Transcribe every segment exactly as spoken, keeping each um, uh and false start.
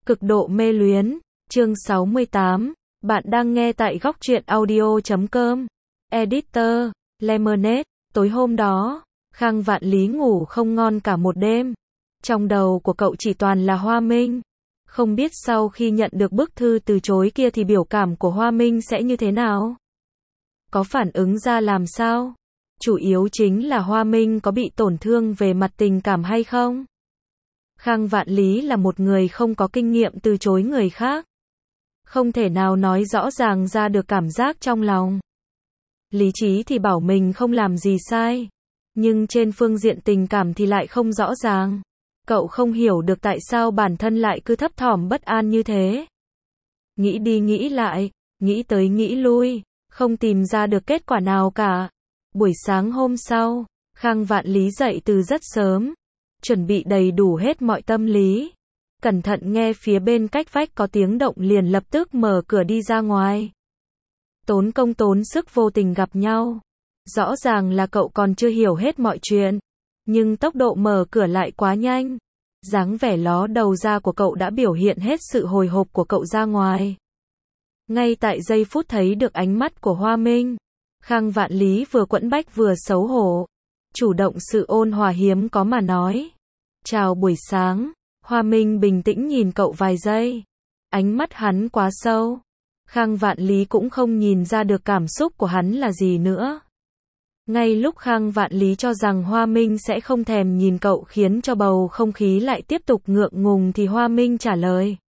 Cực độ mê luyến, chương sáu mươi tám, bạn đang nghe tại góc truyện audio chấm com. Editor, Lemonade, tối hôm đó, Khang Vạn Lý ngủ không ngon cả một đêm. Trong đầu của cậu chỉ toàn là Hoa Minh. Không biết sau khi nhận được bức thư từ chối kia thì biểu cảm của Hoa Minh sẽ như thế nào? Có phản ứng ra làm sao? Chủ yếu chính là Hoa Minh có bị tổn thương về mặt tình cảm hay không? Khang Vạn Lý là một người không có kinh nghiệm từ chối người khác. Không thể nào nói rõ ràng ra được cảm giác trong lòng. Lý trí thì bảo mình không làm gì sai. Nhưng trên phương diện tình cảm thì lại không rõ ràng. Cậu không hiểu được tại sao bản thân lại cứ thấp thỏm bất an như thế. Nghĩ đi nghĩ lại, nghĩ tới nghĩ lui, không tìm ra được kết quả nào cả. Buổi sáng hôm sau, Khang Vạn Lý dậy từ rất sớm. Chuẩn bị đầy đủ hết mọi tâm lý. Cẩn thận nghe phía bên cách vách có tiếng động liền lập tức mở cửa đi ra ngoài. Tốn công tốn sức vô tình gặp nhau. Rõ ràng là cậu còn chưa hiểu hết mọi chuyện. Nhưng tốc độ mở cửa lại quá nhanh. Dáng vẻ ló đầu ra của cậu đã biểu hiện hết sự hồi hộp của cậu ra ngoài. Ngay tại giây phút thấy được ánh mắt của Hoa Minh, Khang Vạn Lý vừa quẫn bách vừa xấu hổ. Chủ động sự ôn hòa hiếm có mà nói. Chào buổi sáng. Hoa Minh bình tĩnh nhìn cậu vài giây. Ánh mắt hắn quá sâu. Khang Vạn Lý cũng không nhìn ra được cảm xúc của hắn là gì nữa. Ngay lúc Khang Vạn Lý cho rằng Hoa Minh sẽ không thèm nhìn cậu khiến cho bầu không khí lại tiếp tục ngượng ngùng thì Hoa Minh trả lời.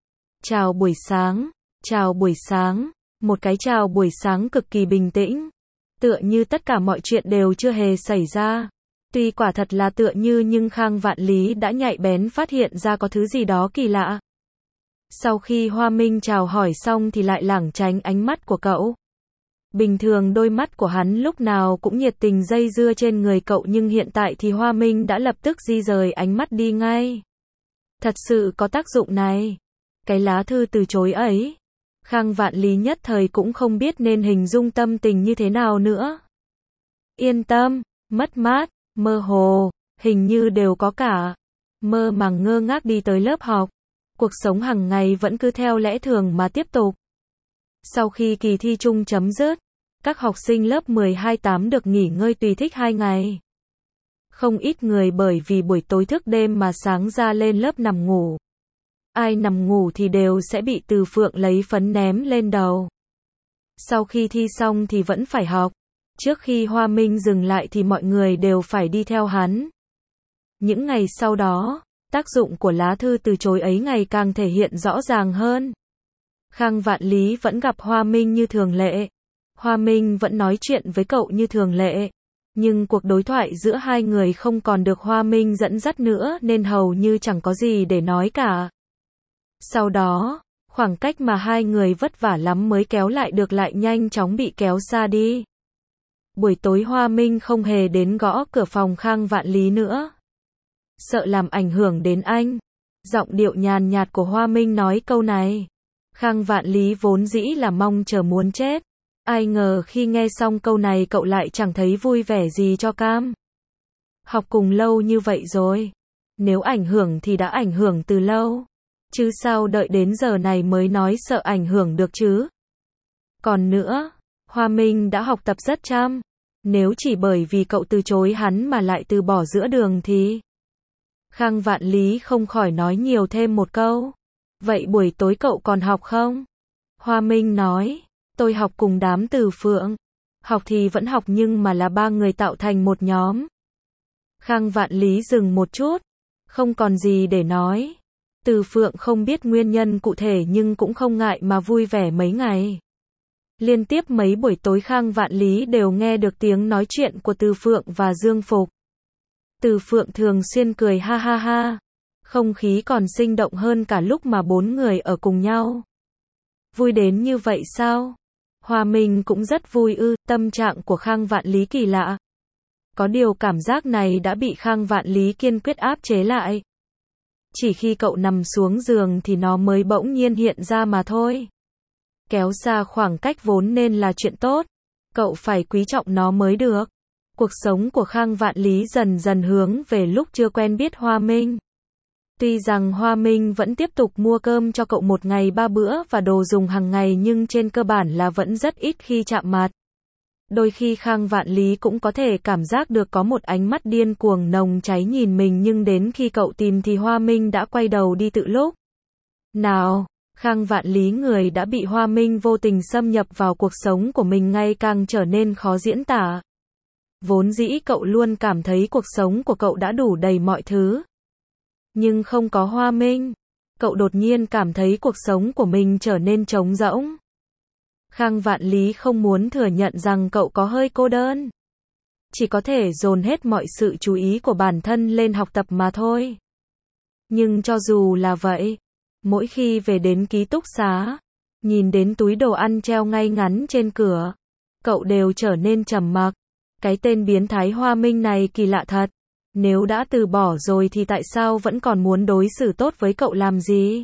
Chào buổi sáng. Chào buổi sáng. Một cái chào buổi sáng cực kỳ bình tĩnh. Tựa như tất cả mọi chuyện đều chưa hề xảy ra. Tuy quả thật là tựa như nhưng Khang Vạn Lý đã nhạy bén phát hiện ra có thứ gì đó kỳ lạ. Sau khi Hoa Minh chào hỏi xong thì lại lảng tránh ánh mắt của cậu. Bình thường đôi mắt của hắn lúc nào cũng nhiệt tình dây dưa trên người cậu nhưng hiện tại thì Hoa Minh đã lập tức di rời ánh mắt đi ngay. Thật sự có tác dụng này. Cái lá thư từ chối ấy. Khang Vạn Lý nhất thời cũng không biết nên hình dung tâm tình như thế nào nữa. Yên tâm, mất mát, mơ hồ, hình như đều có cả. Mơ màng ngơ ngác đi tới lớp học. Cuộc sống hàng ngày vẫn cứ theo lẽ thường mà tiếp tục. Sau khi kỳ thi chung chấm dứt, các học sinh lớp mười hai tám được nghỉ ngơi tùy thích hai ngày. Không ít người bởi vì buổi tối thức đêm mà sáng ra lên lớp nằm ngủ. Ai nằm ngủ thì đều sẽ bị Từ Phượng lấy phấn ném lên đầu. Sau khi thi xong thì vẫn phải học. Trước khi Hoa Minh dừng lại thì mọi người đều phải đi theo hắn. Những ngày sau đó, tác dụng của lá thư từ chối ấy ngày càng thể hiện rõ ràng hơn. Khang Vạn Lý vẫn gặp Hoa Minh như thường lệ. Hoa Minh vẫn nói chuyện với cậu như thường lệ. Nhưng cuộc đối thoại giữa hai người không còn được Hoa Minh dẫn dắt nữa nên hầu như chẳng có gì để nói cả. Sau đó, khoảng cách mà hai người vất vả lắm mới kéo lại được lại nhanh chóng bị kéo xa đi. Buổi tối Hoa Minh không hề đến gõ cửa phòng Khang Vạn Lý nữa. Sợ làm ảnh hưởng đến anh. Giọng điệu nhàn nhạt của Hoa Minh nói câu này. Khang Vạn Lý vốn dĩ là mong chờ muốn chết. Ai ngờ khi nghe xong câu này cậu lại chẳng thấy vui vẻ gì cho cam. Học cùng lâu như vậy rồi. Nếu ảnh hưởng thì đã ảnh hưởng từ lâu. Chứ sao đợi đến giờ này mới nói sợ ảnh hưởng được chứ. Còn nữa, Hoa Minh đã học tập rất chăm. Nếu chỉ bởi vì cậu từ chối hắn mà lại từ bỏ giữa đường thì... Khang Vạn Lý không khỏi nói nhiều thêm một câu. Vậy buổi tối cậu còn học không? Hoa Minh nói, tôi học cùng đám Từ Phượng. Học thì vẫn học nhưng mà là ba người tạo thành một nhóm. Khang Vạn Lý dừng một chút. Không còn gì để nói. Từ Phượng không biết nguyên nhân cụ thể nhưng cũng không ngại mà vui vẻ mấy ngày. Liên tiếp mấy buổi tối Khang Vạn Lý đều nghe được tiếng nói chuyện của Từ Phượng và Dương Phục. Từ Phượng thường xuyên cười ha ha ha. Không khí còn sinh động hơn cả lúc mà bốn người ở cùng nhau. Vui đến như vậy sao? Hoa Minh cũng rất vui ư, tâm trạng của Khang Vạn Lý kỳ lạ. Có điều cảm giác này đã bị Khang Vạn Lý kiên quyết áp chế lại. Chỉ khi cậu nằm xuống giường thì nó mới bỗng nhiên hiện ra mà thôi. Kéo xa khoảng cách vốn nên là chuyện tốt. Cậu phải quý trọng nó mới được. Cuộc sống của Khang Vạn Lý dần dần hướng về lúc chưa quen biết Hoa Minh. Tuy rằng Hoa Minh vẫn tiếp tục mua cơm cho cậu một ngày ba bữa và đồ dùng hàng ngày nhưng trên cơ bản là vẫn rất ít khi chạm mặt. Đôi khi Khang Vạn Lý cũng có thể cảm giác được có một ánh mắt điên cuồng nồng cháy nhìn mình nhưng đến khi cậu tìm thì Hoa Minh đã quay đầu đi tự lúc. Nào, Khang Vạn Lý người đã bị Hoa Minh vô tình xâm nhập vào cuộc sống của mình ngày càng trở nên khó diễn tả. Vốn dĩ cậu luôn cảm thấy cuộc sống của cậu đã đủ đầy mọi thứ. Nhưng không có Hoa Minh, cậu đột nhiên cảm thấy cuộc sống của mình trở nên trống rỗng. Khang Vạn Lý không muốn thừa nhận rằng cậu có hơi cô đơn. Chỉ có thể dồn hết mọi sự chú ý của bản thân lên học tập mà thôi. Nhưng cho dù là vậy, mỗi khi về đến ký túc xá, nhìn đến túi đồ ăn treo ngay ngắn trên cửa, cậu đều trở nên trầm mặc. Cái tên biến thái Hoa Minh này kỳ lạ thật. Nếu đã từ bỏ rồi thì tại sao vẫn còn muốn đối xử tốt với cậu làm gì?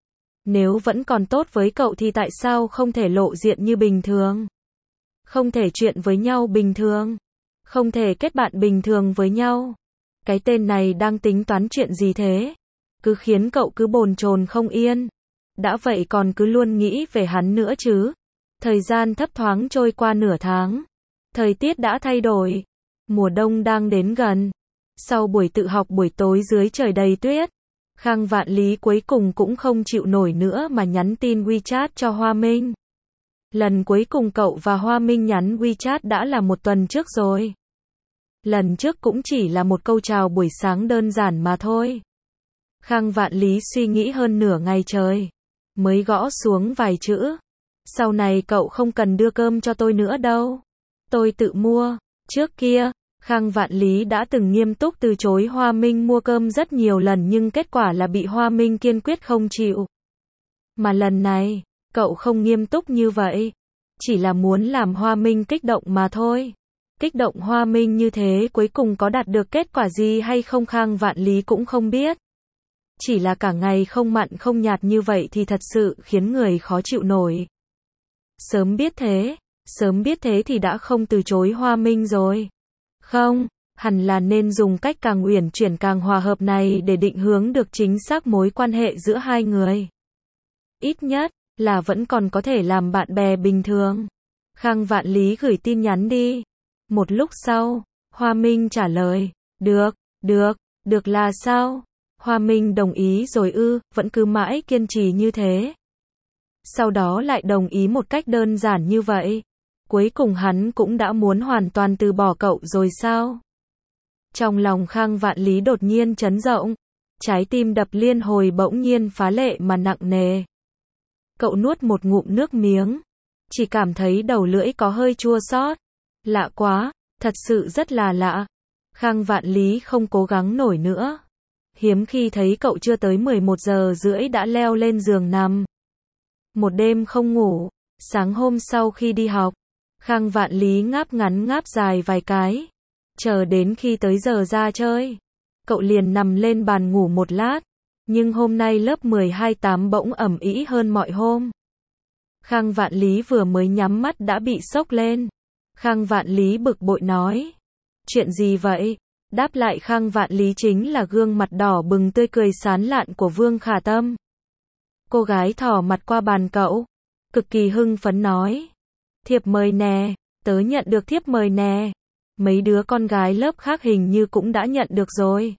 Nếu vẫn còn tốt với cậu thì tại sao không thể lộ diện như bình thường? Không thể chuyện với nhau bình thường? Không thể kết bạn bình thường với nhau? Cái tên này đang tính toán chuyện gì thế? Cứ khiến cậu cứ bồn chồn không yên. Đã vậy còn cứ luôn nghĩ về hắn nữa chứ. Thời gian thấp thoáng trôi qua nửa tháng. Thời tiết đã thay đổi. Mùa đông đang đến gần. Sau buổi tự học buổi tối dưới trời đầy tuyết, Khang Vạn Lý cuối cùng cũng không chịu nổi nữa mà nhắn tin WeChat cho Hoa Minh. Lần cuối cùng cậu và Hoa Minh nhắn WeChat đã là một tuần trước rồi. Lần trước cũng chỉ là một câu chào buổi sáng đơn giản mà thôi. Khang Vạn Lý suy nghĩ hơn nửa ngày trời, mới gõ xuống vài chữ. Sau này cậu không cần đưa cơm cho tôi nữa đâu. Tôi tự mua. Trước kia, Khang Vạn Lý đã từng nghiêm túc từ chối Hoa Minh mua cơm rất nhiều lần nhưng kết quả là bị Hoa Minh kiên quyết không chịu. Mà lần này, cậu không nghiêm túc như vậy. Chỉ là muốn làm Hoa Minh kích động mà thôi. Kích động Hoa Minh như thế cuối cùng có đạt được kết quả gì hay không Khang Vạn Lý cũng không biết. Chỉ là cả ngày không mặn không nhạt như vậy thì thật sự khiến người khó chịu nổi. Sớm biết thế, sớm biết thế thì đã không từ chối Hoa Minh rồi. Không, hẳn là nên dùng cách càng uyển chuyển càng hòa hợp này để định hướng được chính xác mối quan hệ giữa hai người. Ít nhất là vẫn còn có thể làm bạn bè bình thường. Khang Vạn Lý gửi tin nhắn đi. Một lúc sau, Hoa Minh trả lời, được, được, được là sao? Hoa Minh đồng ý rồi ư, vẫn cứ mãi kiên trì như thế. Sau đó lại đồng ý một cách đơn giản như vậy. Cuối cùng hắn cũng đã muốn hoàn toàn từ bỏ cậu rồi sao? Trong lòng Khang Vạn Lý đột nhiên chấn động. Trái tim đập liên hồi bỗng nhiên phá lệ mà nặng nề. Cậu nuốt một ngụm nước miếng. Chỉ cảm thấy đầu lưỡi có hơi chua xót. Lạ quá, thật sự rất là lạ. Khang Vạn Lý không cố gắng nổi nữa. Hiếm khi thấy cậu chưa tới mười một giờ rưỡi đã leo lên giường nằm. Một đêm không ngủ. Sáng hôm sau khi đi học, Khang Vạn Lý ngáp ngắn ngáp dài vài cái. Chờ đến khi tới giờ ra chơi, cậu liền nằm lên bàn ngủ một lát. Nhưng hôm nay lớp mười hai tám bỗng ầm ĩ hơn mọi hôm. Khang Vạn Lý vừa mới nhắm mắt đã bị sốc lên. Khang Vạn Lý bực bội nói. Chuyện gì vậy? Đáp lại Khang Vạn Lý chính là gương mặt đỏ bừng tươi cười sán lạn của Vương Khả Tâm. Cô gái thò mặt qua bàn cậu, cực kỳ hưng phấn nói. Thiệp mời nè, tớ nhận được thiệp mời nè. Mấy đứa con gái lớp khác hình như cũng đã nhận được rồi.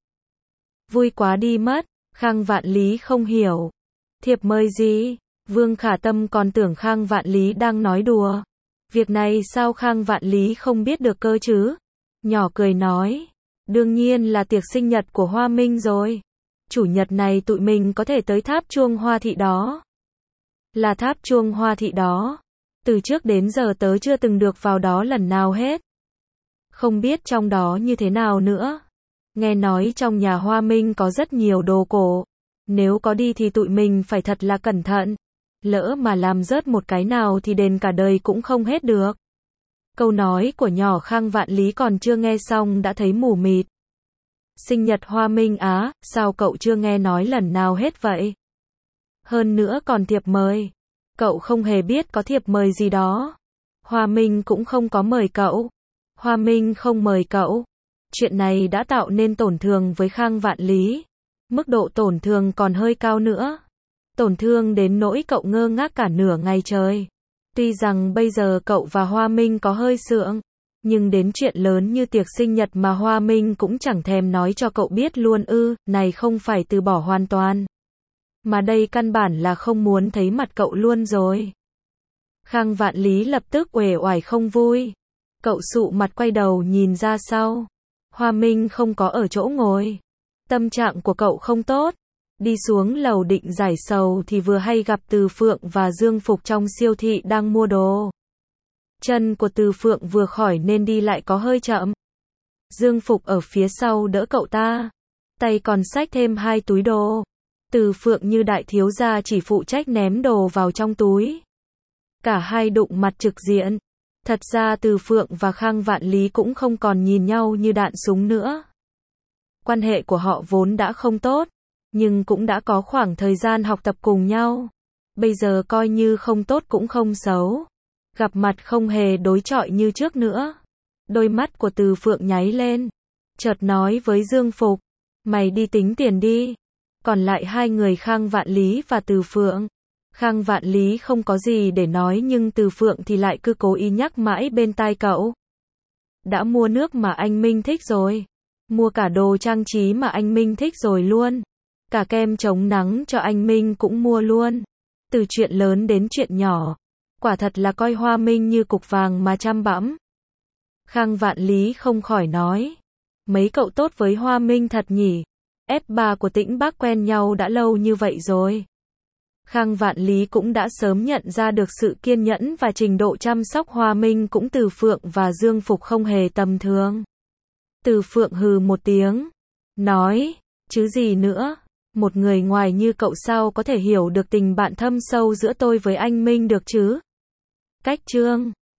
Vui quá đi mất, Khang Vạn Lý không hiểu. Thiệp mời gì? Vương Khả Tâm còn tưởng Khang Vạn Lý đang nói đùa. Việc này sao Khang Vạn Lý không biết được cơ chứ? Nhỏ cười nói. Đương nhiên là tiệc sinh nhật của Hoa Minh rồi. Chủ nhật này tụi mình có thể tới tháp chuông Hoa Thị đó. Là tháp chuông Hoa Thị đó. Từ trước đến giờ tớ chưa từng được vào đó lần nào hết. Không biết trong đó như thế nào nữa. Nghe nói trong nhà Hoa Minh có rất nhiều đồ cổ. Nếu có đi thì tụi mình phải thật là cẩn thận. Lỡ mà làm rớt một cái nào thì đền cả đời cũng không hết được. Câu nói của nhỏ Khang Vạn Lý còn chưa nghe xong đã thấy mù mịt. Sinh nhật Hoa Minh á, sao cậu chưa nghe nói lần nào hết vậy? Hơn nữa còn thiệp mời. Cậu không hề biết có thiệp mời gì đó. Hoa Minh cũng không có mời cậu. Hoa Minh không mời cậu. Chuyện này đã tạo nên tổn thương với Khang Vạn Lý. Mức độ tổn thương còn hơi cao nữa. Tổn thương đến nỗi cậu ngơ ngác cả nửa ngày trời. Tuy rằng bây giờ cậu và Hoa Minh có hơi sượng, nhưng đến chuyện lớn như tiệc sinh nhật mà Hoa Minh cũng chẳng thèm nói cho cậu biết luôn ư, này không phải từ bỏ hoàn toàn. Mà đây căn bản là không muốn thấy mặt cậu luôn rồi. Khang Vạn Lý lập tức uể oải không vui. Cậu sụ mặt quay đầu nhìn ra sau. Hoa Minh không có ở chỗ ngồi. Tâm trạng của cậu không tốt. Đi xuống lầu định giải sầu thì vừa hay gặp Từ Phượng và Dương Phục trong siêu thị đang mua đồ. Chân của Từ Phượng vừa khỏi nên đi lại có hơi chậm. Dương Phục ở phía sau đỡ cậu ta. Tay còn xách thêm hai túi đồ. Từ Phượng như đại thiếu gia chỉ phụ trách ném đồ vào trong túi. Cả hai đụng mặt trực diện. Thật ra Từ Phượng và Khang Vạn Lý cũng không còn nhìn nhau như đạn súng nữa. Quan hệ của họ vốn đã không tốt, nhưng cũng đã có khoảng thời gian học tập cùng nhau. Bây giờ coi như không tốt cũng không xấu. Gặp mặt không hề đối chọi như trước nữa. Đôi mắt của Từ Phượng nháy lên. Chợt nói với Dương Phục. Mày đi tính tiền đi. Còn lại hai người Khang Vạn Lý và Từ Phượng. Khang Vạn Lý không có gì để nói nhưng Từ Phượng thì lại cứ cố ý nhắc mãi bên tai cậu. Đã mua nước mà anh Minh thích rồi. Mua cả đồ trang trí mà anh Minh thích rồi luôn. Cả kem chống nắng cho anh Minh cũng mua luôn. Từ chuyện lớn đến chuyện nhỏ. Quả thật là coi Hoa Minh như cục vàng mà chăm bẵm. Khang Vạn Lý không khỏi nói. Mấy cậu tốt với Hoa Minh thật nhỉ. ép ba của Tĩnh Bác quen nhau đã lâu như vậy rồi. Khang Vạn Lý cũng đã sớm nhận ra được sự kiên nhẫn và trình độ chăm sóc Hoa Minh cũng Từ Phượng và Dương Phục không hề tầm thường. Từ Phượng hừ một tiếng. Nói, chứ gì nữa. Một người ngoài như cậu sao có thể hiểu được tình bạn thâm sâu giữa tôi với anh Minh được chứ? Cách chương